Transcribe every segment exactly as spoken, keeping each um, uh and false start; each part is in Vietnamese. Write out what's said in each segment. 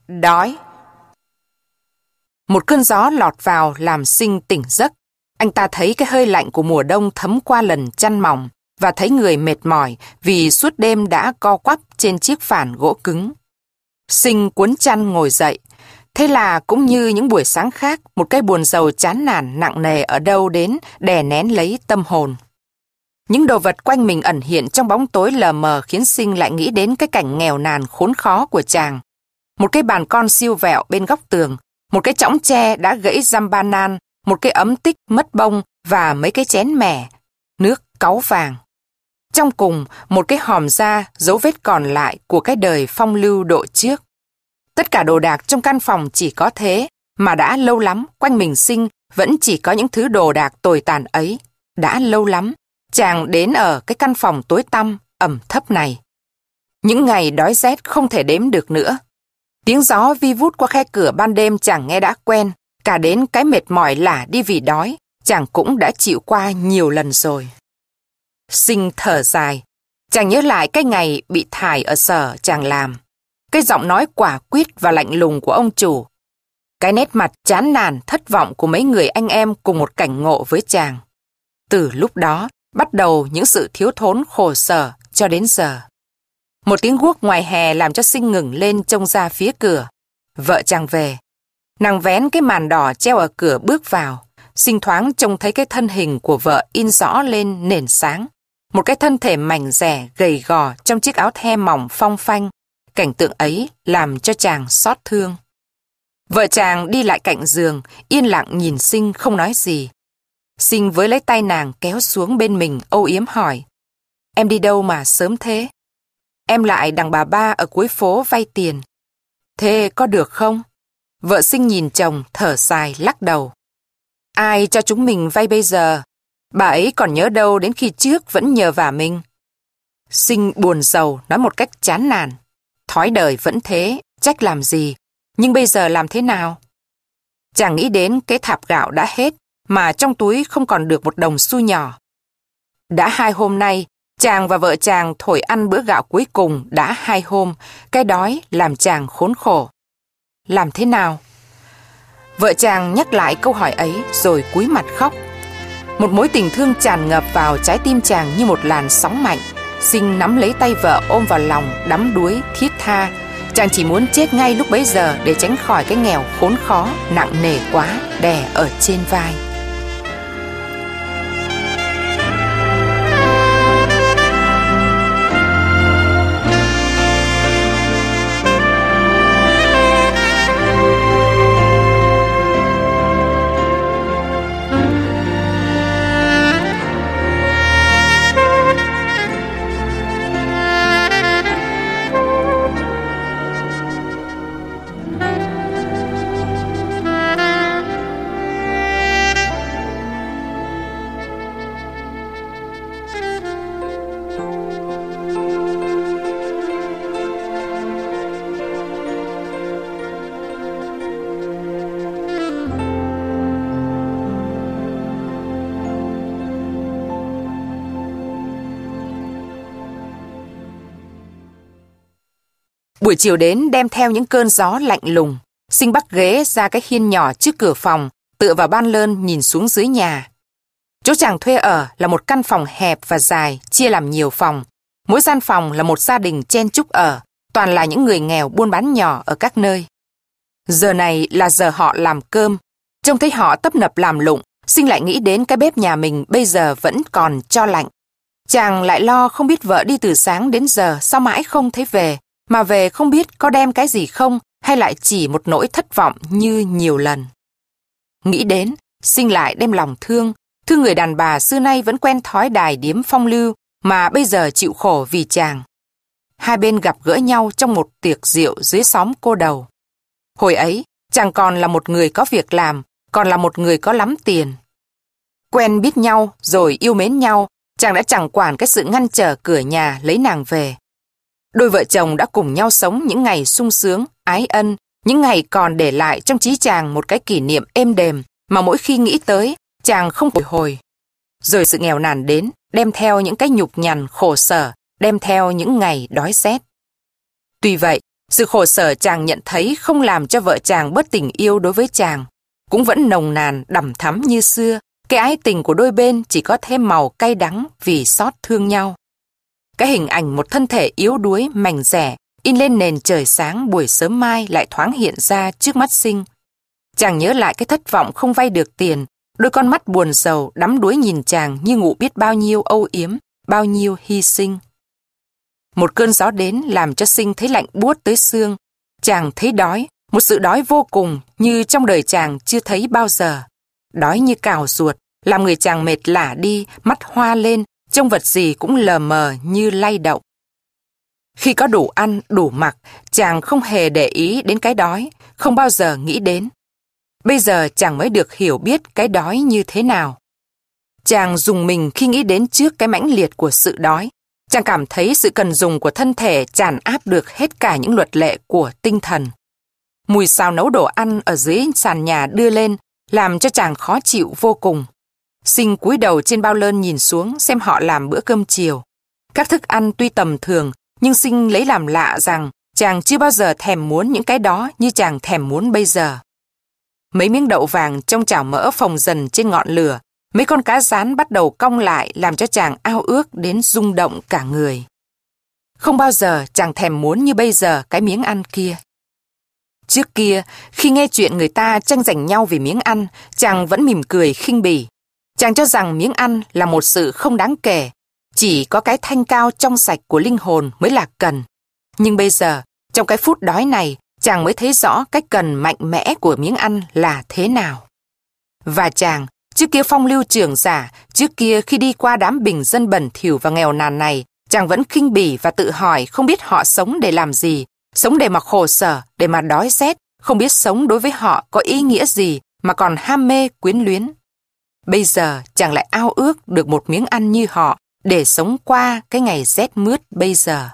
đói. Một cơn gió lọt vào làm Sinh tỉnh giấc. Anh ta thấy cái hơi lạnh của mùa đông thấm qua lần chăn mỏng và thấy người mệt mỏi vì suốt đêm đã co quắp trên chiếc phản gỗ cứng. Sinh cuốn chăn ngồi dậy. Thế là cũng như những buổi sáng khác, một cái buồn rầu chán nản nặng nề ở đâu đến đè nén lấy tâm hồn. Những đồ vật quanh mình ẩn hiện trong bóng tối lờ mờ khiến Sinh lại nghĩ đến cái cảnh nghèo nàn khốn khó của chàng. Một cái bàn con siêu vẹo bên góc tường, một cái chõng tre đã gãy răm ba nan, một cái ấm tích mất bông và mấy cái chén mẻ, nước cáu vàng. Trong cùng, một cái hòm da dấu vết còn lại của cái đời phong lưu độ trước. Tất cả đồ đạc trong căn phòng chỉ có thế, mà đã lâu lắm quanh mình Sinh vẫn chỉ có những thứ đồ đạc tồi tàn ấy. Đã lâu lắm, chàng đến ở cái căn phòng tối tăm, ẩm thấp này. Những ngày đói rét không thể đếm được nữa. Tiếng gió vi vút qua khe cửa ban đêm chàng nghe đã quen, cả đến cái mệt mỏi lả đi vì đói, chàng cũng đã chịu qua nhiều lần rồi. Sinh thở dài, chàng nhớ lại cái ngày bị thải ở sở chàng làm. Cái giọng nói quả quyết và lạnh lùng của ông chủ. Cái nét mặt chán nản thất vọng của mấy người anh em cùng một cảnh ngộ với chàng. Từ lúc đó, bắt đầu những sự thiếu thốn khổ sở cho đến giờ. Một tiếng guốc ngoài hè làm cho Sinh ngừng lên trông ra phía cửa. Vợ chàng về. Nàng vén cái màn đỏ treo ở cửa bước vào. Sinh thoáng trông thấy cái thân hình của vợ in rõ lên nền sáng. Một cái thân thể mảnh dẻ, gầy gò trong chiếc áo the mỏng phong phanh. Cảnh tượng ấy làm cho chàng xót thương. Vợ chàng đi lại cạnh giường, yên lặng nhìn Sinh không nói gì. Sinh với lấy tay nàng kéo xuống bên mình âu yếm hỏi. Em đi đâu mà sớm thế? Em lại đằng bà ba ở cuối phố vay tiền. Thế có được không? Vợ Sinh nhìn chồng thở dài lắc đầu. Ai cho chúng mình vay bây giờ? Bà ấy còn nhớ đâu đến khi trước vẫn nhờ vả mình. Sinh buồn rầu nói một cách chán nản. Thói đời vẫn thế, trách làm gì, nhưng bây giờ làm thế nào? Chàng nghĩ đến cái thạp gạo đã hết, mà trong túi không còn được một đồng xu nhỏ. Đã hai hôm nay, chàng và vợ chàng thổi ăn bữa gạo cuối cùng đã hai hôm, cái đói làm chàng khốn khổ. Làm thế nào? Vợ chàng nhắc lại câu hỏi ấy rồi cúi mặt khóc. Một mối tình thương tràn ngập vào trái tim chàng như một làn sóng mạnh. Sinh nắm lấy tay vợ ôm vào lòng, đắm đuối, thiết tha. Chàng chỉ muốn chết ngay lúc bấy giờ để tránh khỏi cái nghèo khốn khó, nặng nề quá, đè ở trên vai. Buổi chiều đến đem theo những cơn gió lạnh lùng. Sinh bắt ghế ra cái hiên nhỏ trước cửa phòng, tựa vào ban lơn nhìn xuống dưới nhà. Chỗ chàng thuê ở là một căn phòng hẹp và dài, chia làm nhiều phòng. Mỗi gian phòng là một gia đình chen chúc ở, toàn là những người nghèo buôn bán nhỏ ở các nơi. Giờ này là giờ họ làm cơm. Trông thấy họ tấp nập làm lụng, Sinh lại nghĩ đến cái bếp nhà mình bây giờ vẫn còn cho lạnh. Chàng lại lo không biết vợ đi từ sáng đến giờ sao mãi không thấy về, mà về không biết có đem cái gì không hay lại chỉ một nỗi thất vọng như nhiều lần. Nghĩ đến, Sinh lại đem lòng thương, thương người đàn bà xưa nay vẫn quen thói đài điếm phong lưu mà bây giờ chịu khổ vì chàng. Hai bên gặp gỡ nhau trong một tiệc rượu dưới xóm cô đầu. Hồi ấy, chàng còn là một người có việc làm, còn là một người có lắm tiền. Quen biết nhau rồi yêu mến nhau, chàng đã chẳng quản cái sự ngăn trở cửa nhà lấy nàng về. Đôi vợ chồng đã cùng nhau sống những ngày sung sướng, ái ân, những ngày còn để lại trong trí chàng một cái kỷ niệm êm đềm mà mỗi khi nghĩ tới, chàng không bồi hồi. Rồi sự nghèo nàn đến, đem theo những cái nhục nhằn khổ sở, đem theo những ngày đói rét. Tuy vậy, Sự khổ sở chàng nhận thấy không làm cho vợ chàng bớt tình yêu đối với chàng. Cũng vẫn nồng nàn, đằm thắm như xưa. Cái ái tình của đôi bên chỉ có thêm màu cay đắng vì xót thương nhau. Cái hình ảnh một thân thể yếu đuối, mảnh rẻ, in lên nền trời sáng buổi sớm mai lại thoáng hiện ra trước mắt Sinh. Chàng nhớ lại cái thất vọng không vay được tiền, đôi con mắt buồn rầu đắm đuối nhìn chàng như ngụ biết bao nhiêu âu yếm, bao nhiêu hy sinh. Một cơn gió đến làm cho Sinh thấy lạnh buốt tới xương. Chàng thấy đói, một sự đói vô cùng như trong đời chàng chưa thấy bao giờ. Đói như cào ruột, làm người chàng mệt lả đi, mắt hoa lên, trông vật gì cũng lờ mờ như lay động. Khi có đủ ăn, đủ mặc, chàng không hề để ý đến cái đói, không bao giờ nghĩ đến. Bây giờ chàng mới được hiểu biết cái đói như thế nào. Chàng dùng mình khi nghĩ đến trước cái mãnh liệt của sự đói. Chàng cảm thấy sự cần dùng của thân thể tràn áp được hết cả những luật lệ của tinh thần. Mùi xào nấu đồ ăn ở dưới sàn nhà đưa lên, làm cho chàng khó chịu vô cùng. Sinh cúi đầu trên bao lơn nhìn xuống xem họ làm bữa cơm chiều. Các thức ăn tuy tầm thường, nhưng Sinh lấy làm lạ rằng chàng chưa bao giờ thèm muốn những cái đó như chàng thèm muốn bây giờ. Mấy miếng đậu vàng trong chảo mỡ phồng dần trên ngọn lửa, mấy con cá rán bắt đầu cong lại làm cho chàng ao ước đến rung động cả người. Không bao giờ chàng thèm muốn như bây giờ cái miếng ăn kia. Trước kia, khi nghe chuyện người ta tranh giành nhau vì miếng ăn, chàng vẫn mỉm cười khinh bỉ. Chàng cho rằng miếng ăn là một sự không đáng kể, chỉ có cái thanh cao trong sạch của linh hồn mới là cần. Nhưng bây giờ, trong cái phút đói này, chàng mới thấy rõ cái cần mạnh mẽ của miếng ăn là thế nào. Và chàng, trước kia phong lưu trưởng giả, trước kia khi đi qua đám bình dân bẩn thỉu và nghèo nàn này, chàng vẫn khinh bỉ và tự hỏi không biết họ sống để làm gì, sống để mà khổ sở, để mà đói rét, không biết sống đối với họ có ý nghĩa gì mà còn ham mê quyến luyến. Bây giờ chàng lại ao ước được một miếng ăn như họ để sống qua cái ngày rét mướt bây giờ.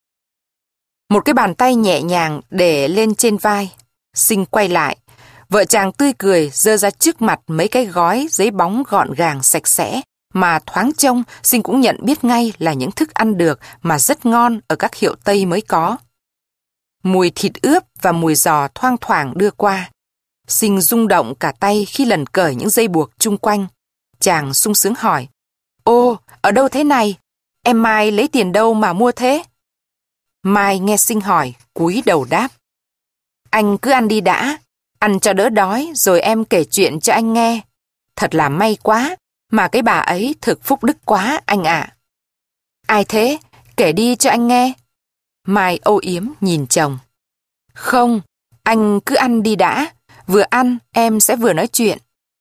Một cái bàn tay nhẹ nhàng để lên trên vai. Sinh quay lại. Vợ chàng tươi cười giơ ra trước mặt mấy cái gói giấy bóng gọn gàng sạch sẽ mà thoáng trông Sinh cũng nhận biết ngay là những thức ăn được mà rất ngon ở các hiệu Tây mới có. Mùi thịt ướp và mùi giò thoang thoảng đưa qua. Sinh rung động cả tay khi lần cởi những dây buộc chung quanh. Chàng sung sướng hỏi: "Ô, ở đâu thế này? Em Mai lấy tiền đâu mà mua thế?" Mai nghe Sinh hỏi, cúi đầu đáp: "Anh cứ ăn đi đã, ăn cho đỡ đói rồi em kể chuyện cho anh nghe. Thật là may quá, mà cái bà ấy thực phúc đức quá anh ạ." "Ai thế? Kể đi cho anh nghe." Mai âu yếm nhìn chồng. "Không, anh cứ ăn đi đã, vừa ăn em sẽ vừa nói chuyện."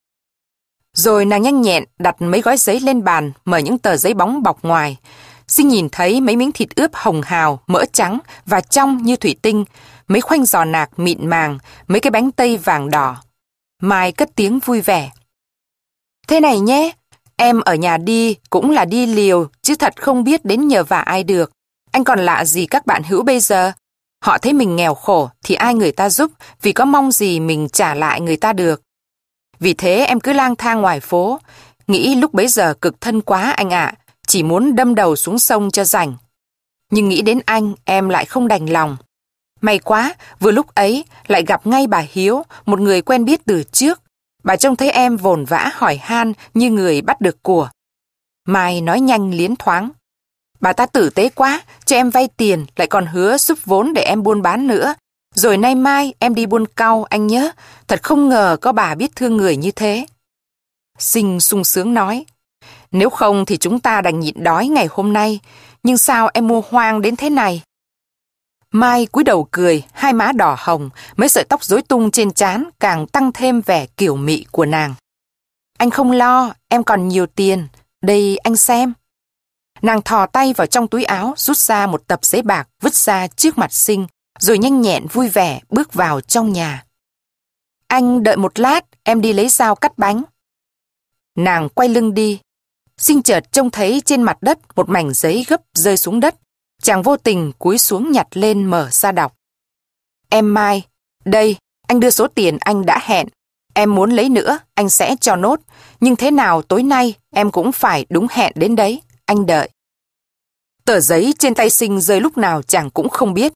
Rồi nàng nhanh nhẹn đặt mấy gói giấy lên bàn, mở những tờ giấy bóng bọc ngoài. Sinh nhìn thấy mấy miếng thịt ướp hồng hào, mỡ trắng và trong như thủy tinh, mấy khoanh giò nạc mịn màng, mấy cái bánh tây vàng đỏ. Mai cất tiếng vui vẻ: "Thế này nhé, em ở nhà đi cũng là đi liều, chứ thật không biết đến nhờ vả ai được. Anh còn lạ gì các bạn hữu bây giờ? Họ thấy mình nghèo khổ thì ai người ta giúp, vì có mong gì mình trả lại người ta được. Vì thế em cứ lang thang ngoài phố, nghĩ lúc bấy giờ cực thân quá anh ạ, chỉ muốn đâm đầu xuống sông cho rảnh. Nhưng nghĩ đến anh, em lại không đành lòng. May quá, vừa lúc ấy lại gặp ngay bà Hiếu, một người quen biết từ trước. Bà trông thấy em vồn vã hỏi han như người bắt được của." Mai nói nhanh liến thoáng: "Bà ta tử tế quá, cho em vay tiền, lại còn hứa giúp vốn để em buôn bán nữa. Rồi nay mai em đi buôn cau anh nhớ, thật không ngờ có bà biết thương người như thế." Sinh sung sướng nói: "Nếu không thì chúng ta đành nhịn đói ngày hôm nay, nhưng sao em mua hoang đến thế này?" Mai cúi đầu cười, hai má đỏ hồng, mấy sợi tóc rối tung trên trán càng tăng thêm vẻ kiều mị của nàng. "Anh không lo, em còn nhiều tiền, đây anh xem." Nàng thò tay vào trong túi áo, rút ra một tập giấy bạc vứt ra trước mặt Sinh, rồi nhanh nhẹn vui vẻ bước vào trong nhà. "Anh đợi một lát, em đi lấy dao cắt bánh." Nàng quay lưng đi. Sinh chợt trông thấy trên mặt đất một mảnh giấy gấp rơi xuống đất. Chàng vô tình cúi xuống nhặt lên mở ra đọc: "Em Mai, đây, anh đưa số tiền anh đã hẹn. Em muốn lấy nữa, anh sẽ cho nốt. Nhưng thế nào tối nay em cũng phải đúng hẹn đến đấy, anh đợi." Tờ giấy trên tay Sinh rơi lúc nào chàng cũng không biết.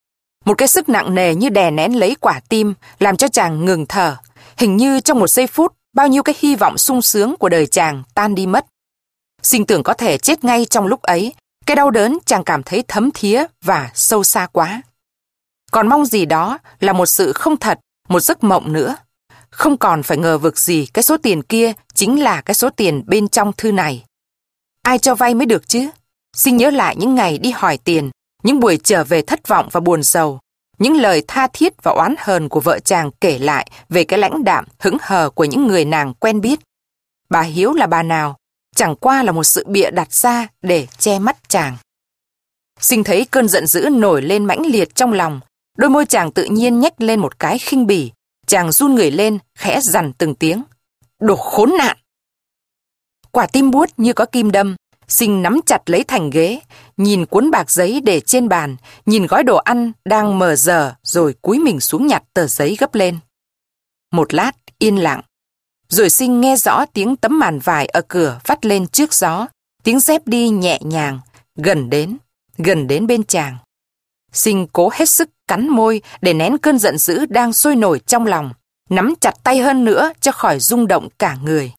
Một cái sức nặng nề như đè nén lấy quả tim làm cho chàng ngừng thở. Hình như trong một giây phút, bao nhiêu cái hy vọng sung sướng của đời chàng tan đi mất. Sinh tưởng có thể chết ngay trong lúc ấy. Cái đau đớn chàng cảm thấy thấm thía và sâu xa quá. Còn mong gì đó là một sự không thật, một giấc mộng nữa. Không còn phải ngờ vực gì cái số tiền kia chính là cái số tiền bên trong thư này. Ai cho vay mới được chứ? Sinh nhớ lại những ngày đi hỏi tiền, những buổi trở về thất vọng và buồn rầu, những lời tha thiết và oán hờn của vợ chàng kể lại về cái lãnh đạm, hững hờ của những người nàng quen biết. Bà Hiếu là bà nào? Chẳng qua là một sự bịa đặt ra để che mắt chàng. Sinh thấy cơn giận dữ nổi lên mãnh liệt trong lòng, đôi môi chàng tự nhiên nhếch lên một cái khinh bỉ. Chàng run người lên, khẽ dằn từng tiếng. Đồ khốn nạn! Quả tim buốt như có kim đâm. Sinh nắm chặt lấy thành ghế, nhìn cuốn bạc giấy để trên bàn, nhìn gói đồ ăn đang mờ dở rồi cúi mình xuống nhặt tờ giấy gấp lên. Một lát yên lặng, rồi Sinh nghe rõ tiếng tấm màn vải ở cửa vắt lên trước gió, tiếng dép đi nhẹ nhàng, gần đến, gần đến bên chàng. Sinh cố hết sức cắn môi để nén cơn giận dữ đang sôi nổi trong lòng, nắm chặt tay hơn nữa cho khỏi rung động cả người.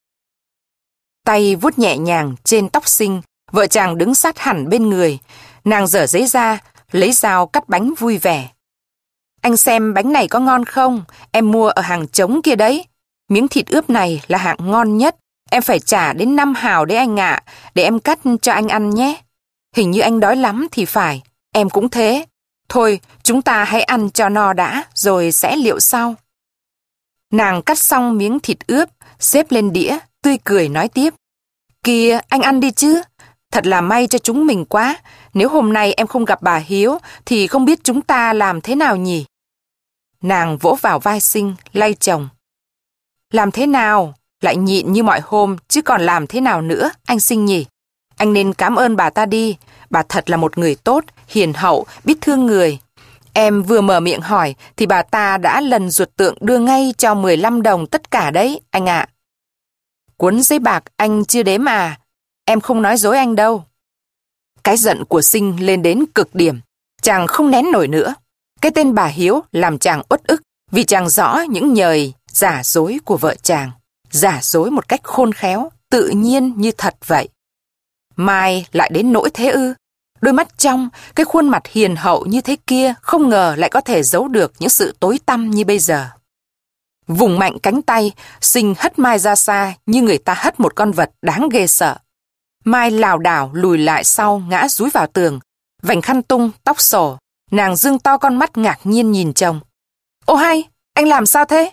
Tay vuốt nhẹ nhàng trên tóc Sinh, vợ chàng đứng sát hẳn bên người. Nàng dở giấy ra, lấy dao cắt bánh vui vẻ. Anh xem bánh này có ngon không? Em mua ở hàng trống kia đấy. Miếng thịt ướp này là hạng ngon nhất. Em phải trả đến năm hào đấy anh ạ, để em cắt cho anh ăn nhé. Hình như anh đói lắm thì phải, em cũng thế. Thôi, chúng ta hãy ăn cho no đã, rồi sẽ liệu sau. Nàng cắt xong miếng thịt ướp, xếp lên đĩa, tươi cười nói tiếp. Kìa, anh ăn đi chứ. Thật là may cho chúng mình quá. Nếu hôm nay em không gặp bà Hiếu, thì không biết chúng ta làm thế nào nhỉ? Nàng vỗ vào vai Sinh, lay chồng. Làm thế nào? Lại nhịn như mọi hôm, chứ còn làm thế nào nữa, anh Sinh nhỉ? Anh nên cảm ơn bà ta đi. Bà thật là một người tốt, hiền hậu, biết thương người. Em vừa mở miệng hỏi, thì bà ta đã lần ruột tượng đưa ngay cho mười lăm đồng tất cả đấy, anh ạ. Cuốn giấy bạc anh chưa đếm à? Em không nói dối anh đâu. Cái giận của Sinh lên đến cực điểm. Chàng không nén nổi nữa. Cái tên bà Hiếu làm chàng uất ức vì chàng rõ những nhời giả dối của vợ chàng. Giả dối một cách khôn khéo, tự nhiên như thật vậy. Mai lại đến nỗi thế ư? Đôi mắt trong, cái khuôn mặt hiền hậu như thế kia không ngờ lại có thể giấu được những sự tối tăm như bây giờ. Vùng mạnh cánh tay, Sinh hất Mai ra xa như người ta hất một con vật đáng ghê sợ. Mai lảo đảo lùi lại sau ngã dúi vào tường, vành khăn tung, tóc xổ. Nàng dương to con mắt ngạc nhiên nhìn chồng. Ô hay, anh làm sao thế?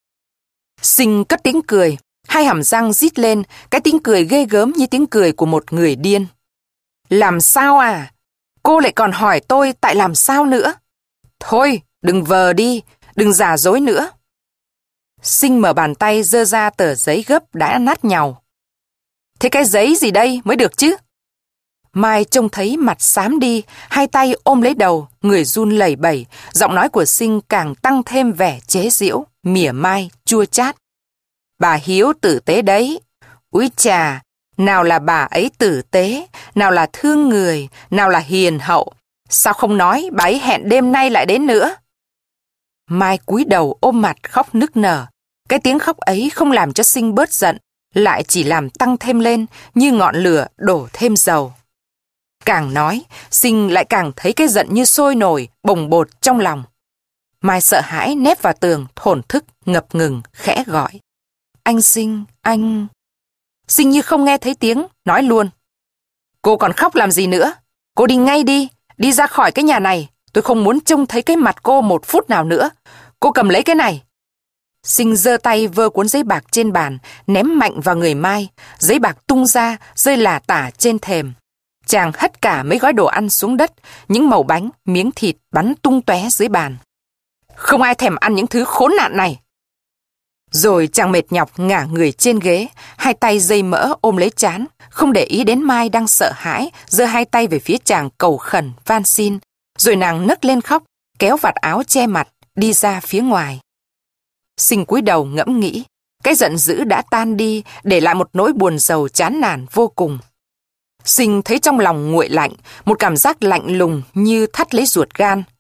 Sinh cất tiếng cười, hai hàm răng rít lên, cái tiếng cười ghê gớm như tiếng cười của một người điên. Làm sao à? Cô lại còn hỏi tôi tại làm sao nữa? Thôi, đừng vờ đi, đừng giả dối nữa. Sinh mở bàn tay giơ ra tờ giấy gấp đã nát nhàu. Thế cái giấy gì đây mới được chứ? Mai trông thấy mặt xám đi, hai tay ôm lấy đầu, người run lẩy bẩy, giọng nói của Sinh càng tăng thêm vẻ chế giễu, mỉa mai, chua chát. Bà Hiếu tử tế đấy. Úi chà, nào là bà ấy tử tế, nào là thương người, nào là hiền hậu. Sao không nói bà ấy hẹn đêm nay lại đến nữa? Mai cúi đầu ôm mặt khóc nức nở. Cái tiếng khóc ấy không làm cho Sinh bớt giận, lại chỉ làm tăng thêm lên như ngọn lửa đổ thêm dầu. Càng nói, Sinh lại càng thấy cái giận như sôi nổi, bồng bột trong lòng. Mai sợ hãi nép vào tường, thổn thức, ngập ngừng, khẽ gọi. Anh Sinh, anh... Sinh như không nghe thấy tiếng, nói luôn. Cô còn khóc làm gì nữa? Cô đi ngay đi, đi ra khỏi cái nhà này. Tôi không muốn trông thấy cái mặt cô một phút nào nữa. Cô cầm lấy cái này. Sinh giơ tay vơ cuốn giấy bạc trên bàn, ném mạnh vào người Mai. Giấy bạc tung ra, rơi lả tả trên thềm. Chàng hất cả mấy gói đồ ăn xuống đất, những mẩu bánh, miếng thịt bắn tung tóe dưới bàn. Không ai thèm ăn những thứ khốn nạn này. Rồi chàng mệt nhọc ngả người trên ghế, hai tay dây mỡ ôm lấy trán, không để ý đến Mai đang sợ hãi, giơ hai tay về phía chàng cầu khẩn, van xin. Rồi nàng nấc lên khóc, kéo vạt áo che mặt, đi ra phía ngoài. Sinh cúi đầu ngẫm nghĩ, cái giận dữ đã tan đi, để lại một nỗi buồn rầu chán nản vô cùng. Sinh thấy trong lòng nguội lạnh, một cảm giác lạnh lùng như thắt lấy ruột gan.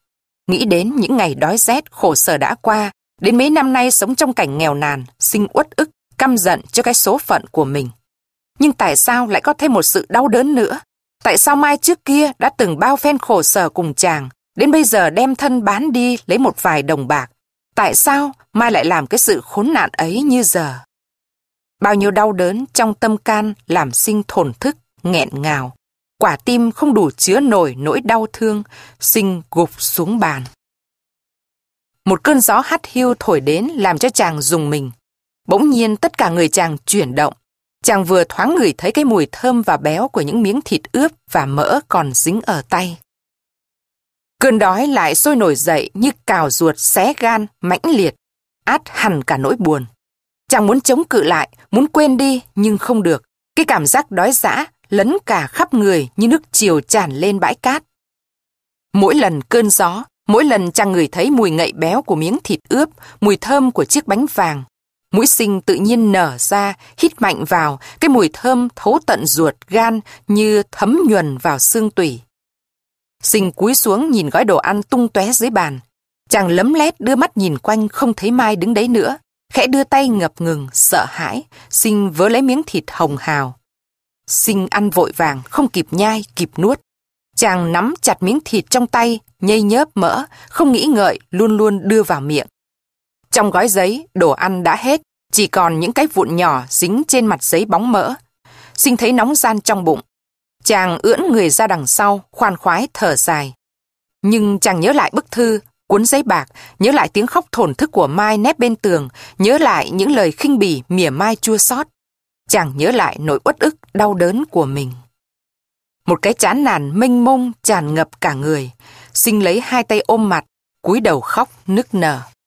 Nghĩ đến những ngày đói rét khổ sở đã qua, đến mấy năm nay sống trong cảnh nghèo nàn, Sinh uất ức, căm giận cho cái số phận của mình. Nhưng tại sao lại có thêm một sự đau đớn nữa? Tại sao Mai trước kia đã từng bao phen khổ sở cùng chàng, đến bây giờ đem thân bán đi lấy một vài đồng bạc? Tại sao Mai lại làm cái sự khốn nạn ấy như giờ? Bao nhiêu đau đớn trong tâm can làm Sinh thổn thức, nghẹn ngào. Quả tim không đủ chứa nổi nỗi đau thương, Sinh gục xuống bàn. Một cơn gió hắt hiu thổi đến làm cho chàng rùng mình. Bỗng nhiên tất cả người chàng chuyển động. Chàng vừa thoáng ngửi thấy cái mùi thơm và béo của những miếng thịt ướp và mỡ còn dính ở tay. Cơn đói lại sôi nổi dậy như cào ruột xé gan, mãnh liệt, át hẳn cả nỗi buồn. Chàng muốn chống cự lại, muốn quên đi nhưng không được. Cái cảm giác đói dã lấn cả khắp người như nước triều tràn lên bãi cát. Mỗi lần cơn gió, mỗi lần chàng ngửi thấy mùi ngậy béo của miếng thịt ướp, mùi thơm của chiếc bánh vàng, mũi Sinh tự nhiên nở ra, hít mạnh vào, cái mùi thơm thấu tận ruột gan như thấm nhuần vào xương tủy. Sinh cúi xuống nhìn gói đồ ăn tung tóe dưới bàn. Chàng lấm lét đưa mắt nhìn quanh không thấy Mai đứng đấy nữa. Khẽ đưa tay ngập ngừng, sợ hãi, Sinh vớ lấy miếng thịt hồng hào. Sinh ăn vội vàng, không kịp nhai, kịp nuốt. Chàng nắm chặt miếng thịt trong tay, nhây nhớp mỡ, không nghĩ ngợi, luôn luôn đưa vào miệng. Trong gói giấy, đồ ăn đã hết, chỉ còn những cái vụn nhỏ dính trên mặt giấy bóng mỡ. Sinh thấy nóng ran trong bụng. Chàng ưỡn người ra đằng sau, khoan khoái thở dài. Nhưng chàng nhớ lại bức thư, cuốn giấy bạc, nhớ lại tiếng khóc thổn thức của Mai nép bên tường, nhớ lại những lời khinh bỉ mỉa mai chua xót. Chàng nhớ lại nỗi uất ức, đau đớn của mình. Một cái chán nản mênh mông tràn ngập cả người. Sinh lấy hai tay ôm mặt, cúi đầu khóc nức nở.